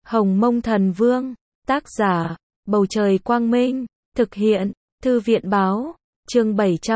Hồng Mông Thần Vương, tác giả, Bầu Trời Quang Minh, thực hiện, Thư viện Báo, chương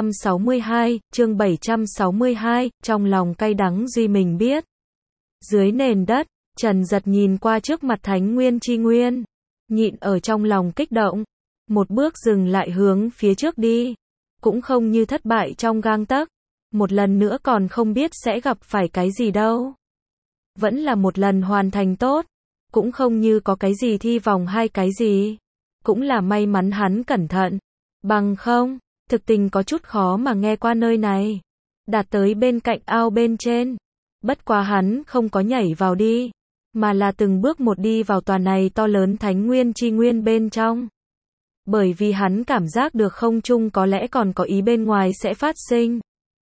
762, trong lòng cay đắng duy mình biết. Dưới nền đất, Trần Giật nhìn qua trước mặt Thánh Nguyên Chi Nguyên, nhịn ở trong lòng kích động, một bước dừng lại hướng phía trước đi, cũng không như thất bại trong gang tấc, một lần nữa còn không biết sẽ gặp phải cái gì đâu. Vẫn là một lần hoàn thành tốt, cũng không như có cái gì thi vòng hai cái gì, cũng là may mắn hắn cẩn thận, bằng không, thực tình có chút khó mà nghe qua nơi này, đạt tới bên cạnh ao bên trên. Bất quá hắn không có nhảy vào đi, mà là từng bước một đi vào tòa này to lớn Thánh Nguyên Chi Nguyên bên trong. Bởi vì hắn cảm giác được không trung có lẽ còn có ý bên ngoài sẽ phát sinh.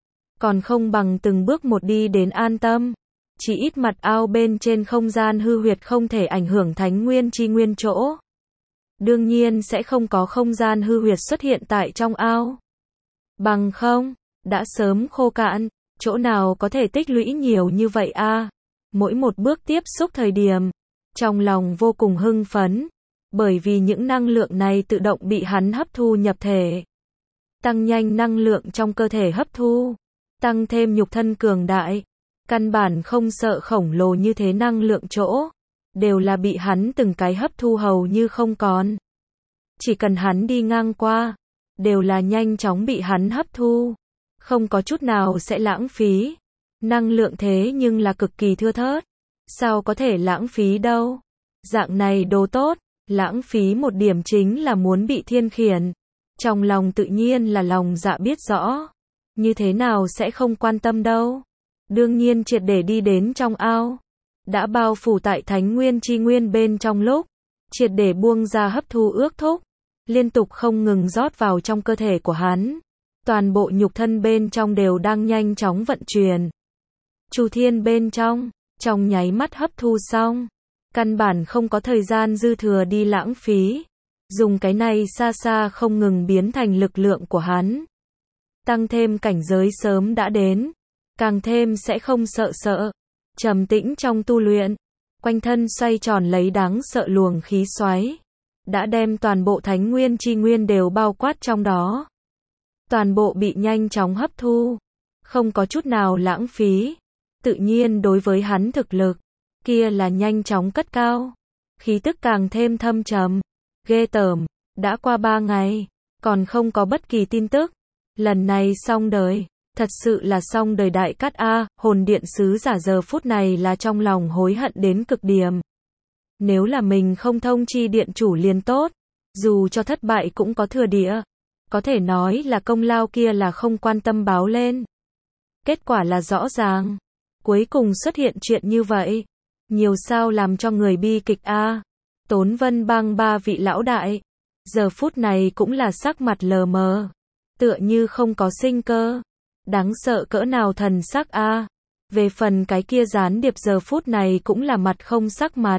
Còn không bằng từng bước một đi đến an tâm. Chỉ ít mặt ao bên trên không gian hư huyệt không thể ảnh hưởng Thánh Nguyên Chi Nguyên chỗ. Đương nhiên sẽ không có không gian hư huyệt xuất hiện tại trong ao. Bằng không, đã sớm khô cạn, chỗ nào có thể tích lũy nhiều như vậy a? Mỗi một bước tiếp xúc thời điểm, trong lòng vô cùng hưng phấn, bởi vì những năng lượng này tự động bị hắn hấp thu nhập thể. Tăng nhanh năng lượng trong cơ thể hấp thu, tăng thêm nhục thân cường đại, căn bản không sợ khổng lồ như thế năng lượng chỗ, đều là bị hắn từng cái hấp thu hầu như không còn. Chỉ cần hắn đi ngang qua, đều là nhanh chóng bị hắn hấp thu, không có chút nào sẽ lãng phí. Năng lượng thế nhưng là cực kỳ thưa thớt, sao có thể lãng phí đâu. Dạng này đồ tốt, lãng phí một điểm chính là muốn bị thiên khiển. Trong lòng tự nhiên là lòng dạ biết rõ, như thế nào sẽ không quan tâm đâu. Đương nhiên triệt để đi đến trong ao, đã bao phủ tại Thánh Nguyên Chi Nguyên bên trong lúc, triệt để buông ra hấp thu ước thúc, liên tục không ngừng rót vào trong cơ thể của hắn. Toàn bộ nhục thân bên trong đều đang nhanh chóng vận chuyển. Chu thiên bên trong nháy mắt hấp thu xong, căn bản không có thời gian dư thừa đi lãng phí, dùng cái này xa xa không ngừng biến thành lực lượng của hắn. Tăng thêm cảnh giới sớm đã đến, càng thêm sẽ không sợ, trầm tĩnh trong tu luyện, quanh thân xoay tròn lấy đáng sợ luồng khí xoáy, đã đem toàn bộ Thánh Nguyên Chi Nguyên đều bao quát trong đó. Toàn bộ bị nhanh chóng hấp thu, không có chút nào lãng phí. Tự nhiên đối với hắn thực lực, kia là nhanh chóng cất cao. Khí tức càng thêm thâm trầm, ghê tởm, đã qua 3 ngày, còn không có bất kỳ tin tức. Lần này xong đời, thật sự là xong đời đại cát a. Hồn điện sứ giả giờ phút này là trong lòng hối hận đến cực điểm. Nếu là mình không thông chi điện chủ liền tốt, dù cho thất bại cũng có thừa địa. Có thể nói là công lao kia là không quan tâm báo lên. Kết quả là rõ ràng. Cuối cùng xuất hiện chuyện như vậy. Nhiều sao làm cho người bi kịch a. Tốn Vân Bang 3 vị lão đại. Giờ phút này cũng là sắc mặt lờ mờ. Tựa như không có sinh cơ. Đáng sợ cỡ nào thần sắc a. Về phần cái kia gián điệp giờ phút này cũng là mặt không sắc mặt.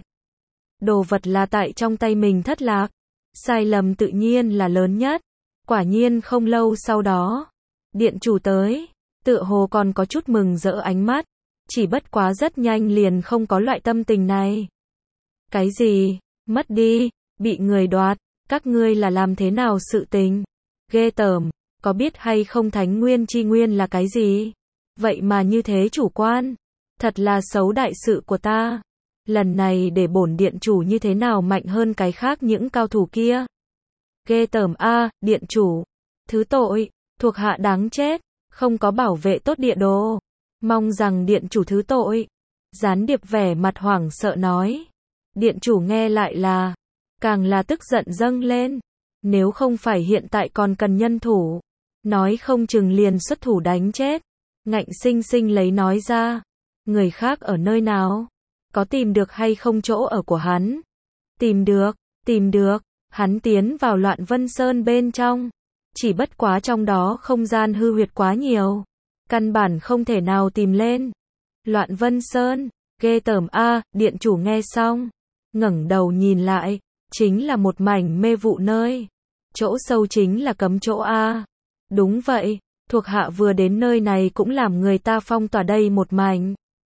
Đồ vật là tại trong tay mình thất lạc. Sai lầm tự nhiên là lớn nhất. Quả nhiên không lâu sau đó, điện chủ tới, tựa hồ còn có chút mừng rỡ ánh mắt, chỉ bất quá rất nhanh liền không có loại tâm tình này. Cái gì? Mất đi, bị người đoạt, các ngươi là làm thế nào sự tình? Ghê tởm, có biết hay không Thánh Nguyên Chi Nguyên là cái gì? Vậy mà như thế chủ quan, thật là xấu đại sự của ta. Lần này để bổn điện chủ như thế nào mạnh hơn cái khác những cao thủ kia? Ghê tởm a, điện chủ, thứ tội, thuộc hạ đáng chết, không có bảo vệ tốt địa đồ, mong rằng điện chủ thứ tội. Gián điệp vẻ mặt hoảng sợ nói. Điện chủ nghe lại là, càng là tức giận dâng lên, nếu không phải hiện tại còn cần nhân thủ, nói không chừng liền xuất thủ đánh chết. Ngạnh sinh sinh lấy nói ra, người khác ở nơi nào, có tìm được hay không chỗ ở của hắn? Tìm được. Hắn tiến vào Loạn Vân Sơn bên trong, chỉ bất quá trong đó không gian hư huyệt quá nhiều, căn bản không thể nào tìm lên. Loạn Vân Sơn, ghê tởm a. Điện chủ nghe xong, ngẩng đầu nhìn lại, chính là một mảnh mê vụ nơi, chỗ sâu chính là cấm chỗ a. Đúng vậy, thuộc hạ vừa đến nơi này cũng làm người ta phong tỏa đây một mảnh.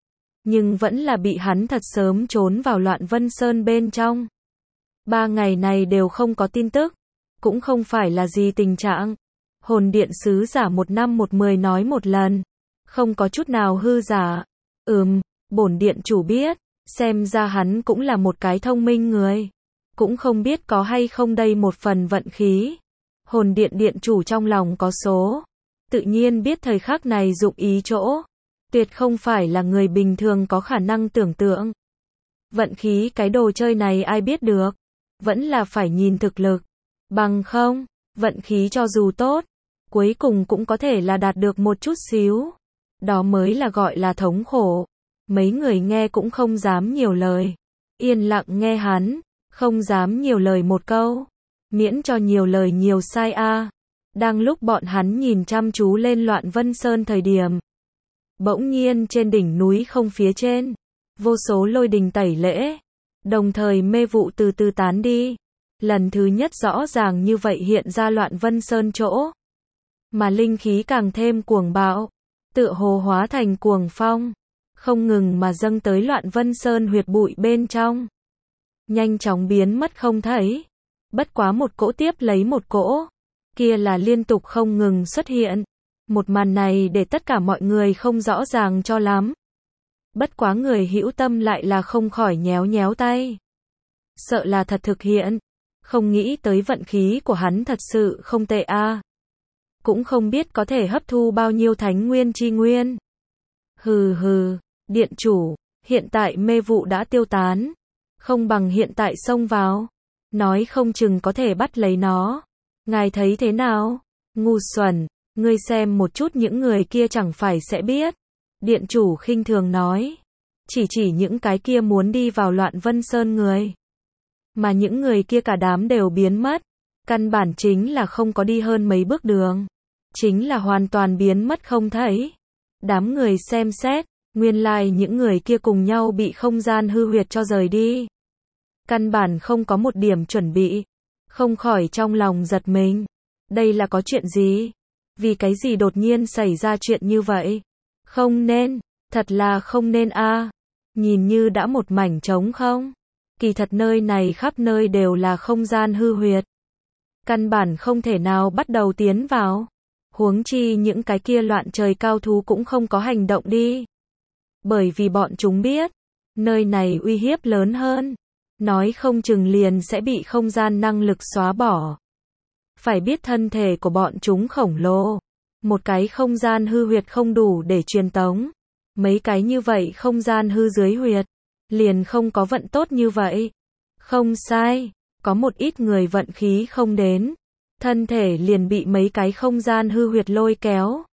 nhưng vẫn là bị hắn thật sớm trốn vào Loạn Vân Sơn bên trong. 3 ngày này đều không có tin tức, cũng không phải là gì tình trạng. Hồn điện sứ giả 1 năm 1 10 nói một lần, không có chút nào hư giả. Bổn điện chủ biết, xem ra hắn cũng là một cái thông minh người. Cũng không biết có hay không đây một phần vận khí. Hồn điện điện chủ trong lòng có số, tự nhiên biết thời khắc này dụng ý chỗ, tuyệt không phải là người bình thường có khả năng tưởng tượng. Vận khí cái đồ chơi này ai biết được, vẫn là phải nhìn thực lực. Bằng không, vận khí cho dù tốt, cuối cùng cũng có thể là đạt được một chút xíu. Đó mới là gọi là thống khổ. Mấy người nghe cũng không dám nhiều lời. Yên lặng nghe hắn, không dám nhiều lời một câu. Miễn cho nhiều lời nhiều sai a. Đang lúc bọn hắn nhìn chăm chú lên Loạn Vân Sơn thời điểm, bỗng nhiên trên đỉnh núi không phía trên, vô số lôi đình tẩy lễ, đồng thời mê vụ từ từ tán đi. Lần thứ nhất rõ ràng như vậy hiện ra Loạn Vân Sơn chỗ, mà linh khí càng thêm cuồng bạo, tựa hồ hóa thành cuồng phong, không ngừng mà dâng tới Loạn Vân Sơn huyệt bụi bên trong, nhanh chóng biến mất không thấy. Bất quá một cỗ tiếp lấy một cỗ, kia là liên tục không ngừng xuất hiện. Một màn này để tất cả mọi người không rõ ràng cho lắm. Bất quá người hữu tâm lại là không khỏi nhéo nhéo tay. Sợ là thật thực hiện, không nghĩ tới vận khí của hắn thật sự không tệ a. Cũng không biết có thể hấp thu bao nhiêu thánh nguyên chi nguyên. Hừ, điện chủ, hiện tại mê vụ đã tiêu tán, không bằng hiện tại xông vào, nói không chừng có thể bắt lấy nó. Ngài thấy thế nào? Ngu xuẩn, ngươi xem một chút những người kia chẳng phải sẽ biết. Điện chủ khinh thường nói, chỉ những cái kia muốn đi vào Loạn Vân Sơn người. Mà những người kia cả đám đều biến mất, căn bản chính là không có đi hơn mấy bước đường, chính là hoàn toàn biến mất không thấy. Đám người xem xét, nguyên lai những người kia cùng nhau bị không gian hư huyệt cho rời đi. Căn bản không có một điểm chuẩn bị, không khỏi trong lòng giật mình. Đây là có chuyện gì? Vì cái gì đột nhiên xảy ra chuyện như vậy? Không nên, thật là không nên a. Nhìn như đã một mảnh trống không. Kỳ thật nơi này khắp nơi đều là không gian hư huyệt. Căn bản không thể nào bắt đầu tiến vào. Huống chi những cái kia loạn trời cao thú cũng không có hành động đi. Bởi vì bọn chúng biết, nơi này uy hiếp lớn hơn. Nói không chừng liền sẽ bị không gian năng lực xóa bỏ. Phải biết thân thể của bọn chúng khổng lồ. Một cái không gian hư huyệt không đủ để truyền tống. Mấy cái như vậy không gian hư dưới huyệt, liền không có vận tốt như vậy. Không sai, có một ít người vận khí không đến, thân thể liền bị mấy cái không gian hư huyệt lôi kéo.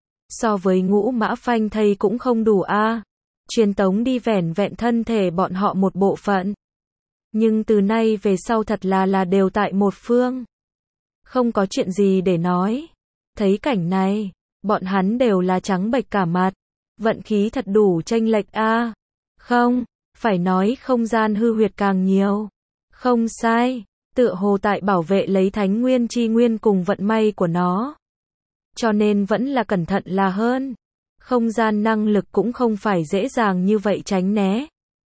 So với Ngũ Mã Phanh thây cũng không đủ a. Truyền tống đi vẻn vẹn thân thể bọn họ một bộ phận. Nhưng từ nay về sau thật là đều tại một phương. Không có chuyện gì để nói. Thấy cảnh này, bọn hắn đều là trắng bệch cả mặt. Vận khí thật đủ chênh lệch a. Không, phải nói không gian hư huyệt càng nhiều. Không sai, tựa hồ tại bảo vệ lấy thánh nguyên chi nguyên cùng vận may của nó. Cho nên vẫn là cẩn thận là hơn. Không gian năng lực cũng không phải dễ dàng như vậy tránh né.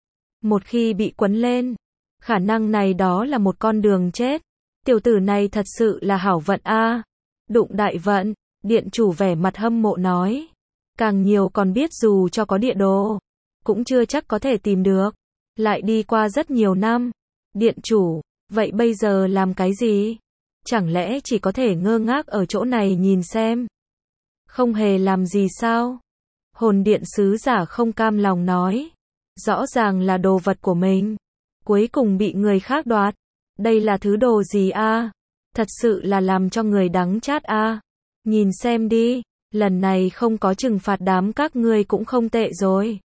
Một khi bị quấn lên, khả năng này đó là một con đường chết. Tiểu tử này thật sự là hảo vận a. Đụng đại vận, điện chủ vẻ mặt hâm mộ nói. Càng nhiều còn biết dù cho có địa đồ, cũng chưa chắc có thể tìm được. Lại đi qua rất nhiều năm. Điện chủ, vậy bây giờ làm cái gì? Chẳng lẽ chỉ có thể ngơ ngác ở chỗ này nhìn xem? Không hề làm gì sao? Hồn điện sứ giả không cam lòng nói. Rõ ràng là đồ vật của mình, cuối cùng bị người khác đoạt. Đây là thứ đồ gì a? Thật sự là làm cho người đắng chát a. Nhìn xem đi, lần này không có trừng phạt đám các ngươi cũng không tệ rồi.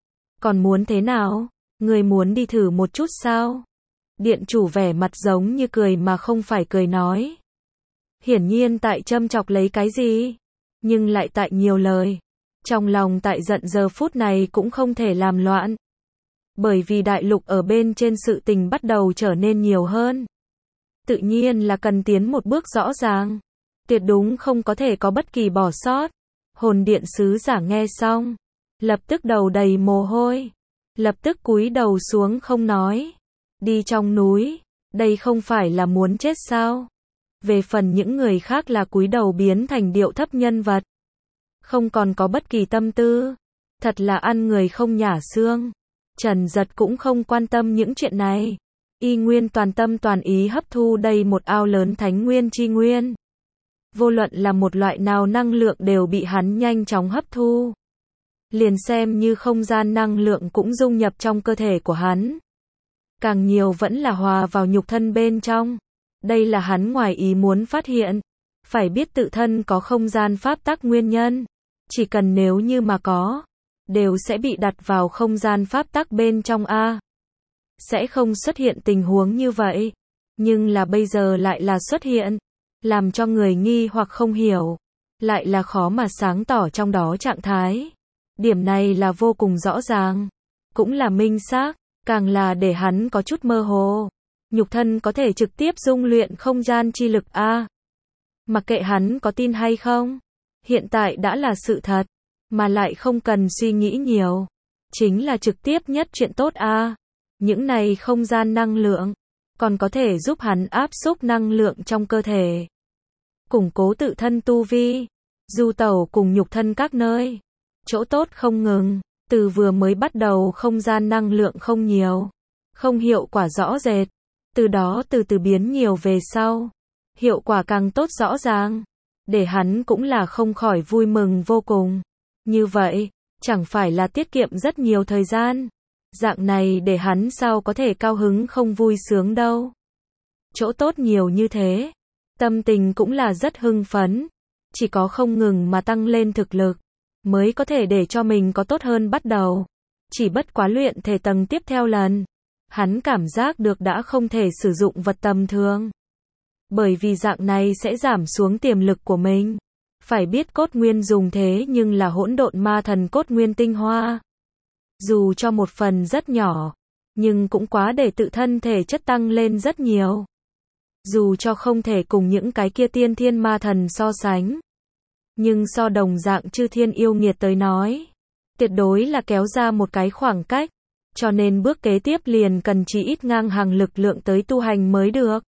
Còn muốn thế nào? Ngươi muốn đi thử một chút sao? Điện chủ vẻ mặt giống như cười mà không phải cười nói. Hiển nhiên tại châm chọc lấy cái gì, nhưng lại tại nhiều lời. Trong lòng tại giận giờ phút này cũng không thể làm loạn. Bởi vì đại lục ở bên trên sự tình bắt đầu trở nên nhiều hơn. Tự nhiên là cần tiến một bước rõ ràng. Tuyệt đúng không có thể có bất kỳ bỏ sót. Hồn điện sứ giả nghe xong, lập tức đầu đầy mồ hôi, lập tức cúi đầu xuống không nói. Đi trong núi, đây không phải là muốn chết sao? Về phần những người khác là cúi đầu biến thành điệu thấp nhân vật, không còn có bất kỳ tâm tư, thật là ăn người không nhả xương. Trần Dật cũng không quan tâm những chuyện này, y nguyên toàn tâm toàn ý hấp thu đây một ao lớn thánh nguyên chi nguyên. Vô luận là một loại nào năng lượng đều bị hắn nhanh chóng hấp thu. Liền xem như không gian năng lượng cũng dung nhập trong cơ thể của hắn. Càng nhiều vẫn là hòa vào nhục thân bên trong. Đây là hắn ngoài ý muốn phát hiện. Phải biết tự thân có không gian pháp tắc nguyên nhân. Chỉ cần nếu như mà có, đều sẽ bị đặt vào không gian pháp tắc bên trong a. Sẽ không xuất hiện tình huống như vậy. Nhưng là bây giờ lại là xuất hiện. Làm cho người nghi hoặc không hiểu. Lại là khó mà sáng tỏ trong đó trạng thái. Điểm này là vô cùng rõ ràng. Cũng là minh xác. Càng là để hắn có chút mơ hồ. Nhục thân có thể trực tiếp dung luyện không gian chi lực a. Mặc kệ hắn có tin hay không. Hiện tại đã là sự thật. Mà lại không cần suy nghĩ nhiều. Chính là trực tiếp nhất chuyện tốt a. Những này không gian năng lượng. Còn có thể giúp hắn áp xúc năng lượng trong cơ thể. Củng cố tự thân tu vi. Du tẩu cùng nhục thân các nơi. Chỗ tốt không ngừng. Từ vừa mới bắt đầu không gian năng lượng không nhiều. Không hiệu quả rõ rệt. Từ đó từ từ biến nhiều về sau. Hiệu quả càng tốt rõ ràng. Để hắn cũng là không khỏi vui mừng vô cùng. Như vậy, chẳng phải là tiết kiệm rất nhiều thời gian. Dạng này để hắn sao có thể cao hứng không vui sướng đâu. Chỗ tốt nhiều như thế. Tâm tình cũng là rất hưng phấn. Chỉ có không ngừng mà tăng lên thực lực. Mới có thể để cho mình có tốt hơn bắt đầu. Chỉ bất quá luyện thể tầng tiếp theo lần. Hắn cảm giác được đã không thể sử dụng vật tầm thường. Bởi vì dạng này sẽ giảm xuống tiềm lực của mình. Phải biết cốt nguyên dùng thế nhưng là hỗn độn ma thần cốt nguyên tinh hoa. Dù cho một phần rất nhỏ, nhưng cũng quá để tự thân thể chất tăng lên rất nhiều. Dù cho không thể cùng những cái kia tiên thiên ma thần so sánh. Nhưng so đồng dạng chư thiên yêu nghiệt tới nói, tuyệt đối là kéo ra một cái khoảng cách. Cho nên bước kế tiếp liền cần chỉ ít ngang hàng lực lượng tới tu hành mới được.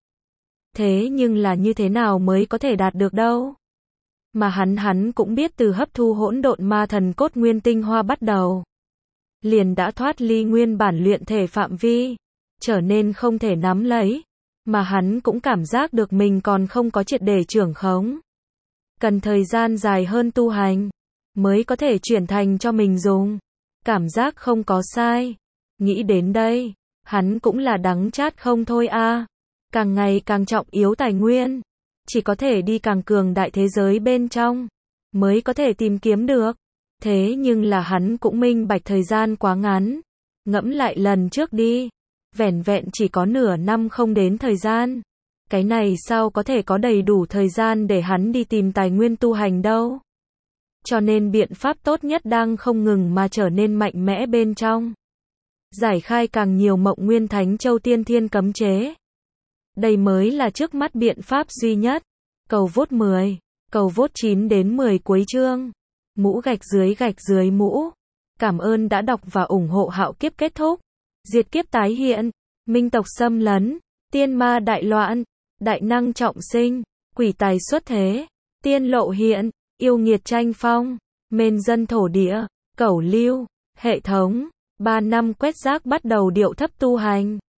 Thế nhưng là như thế nào mới có thể đạt được đâu? Mà hắn cũng biết từ hấp thu hỗn độn ma thần cốt nguyên tinh hoa bắt đầu. Liền đã thoát ly nguyên bản luyện thể phạm vi. Trở nên không thể nắm lấy. Mà hắn cũng cảm giác được mình còn không có triệt để trưởng khống. Cần thời gian dài hơn tu hành. Mới có thể chuyển thành cho mình dùng. Cảm giác không có sai. Nghĩ đến đây. Hắn cũng là đắng chát không thôi a. Càng ngày càng trọng yếu tài nguyên. Chỉ có thể đi càng cường đại thế giới bên trong. Mới có thể tìm kiếm được. Thế nhưng là hắn cũng minh bạch thời gian quá ngắn. Ngẫm lại lần trước đi. Vẻn vẹn chỉ có nửa năm không đến thời gian. Cái này sao có thể có đầy đủ thời gian để hắn đi tìm tài nguyên tu hành đâu. Cho nên biện pháp tốt nhất đang không ngừng mà trở nên mạnh mẽ bên trong. Giải khai càng nhiều mộng nguyên thánh châu tiên thiên cấm chế. Đây mới là trước mắt biện pháp duy nhất. Cầu vote 10, cầu vote 9 đến 10 cuối chương. Mũ gạch dưới mũ. Cảm ơn đã đọc và ủng hộ Hạo Kiếp kết thúc. Diệt kiếp tái hiện. Minh tộc xâm lấn. Tiên ma đại loạn. Đại năng trọng sinh. Quỷ tài xuất thế. Tiên lộ hiện. Yêu nghiệt tranh phong. Mên dân thổ địa. Cẩu lưu. Hệ thống. 3 năm quét rác bắt đầu điệu thấp tu hành.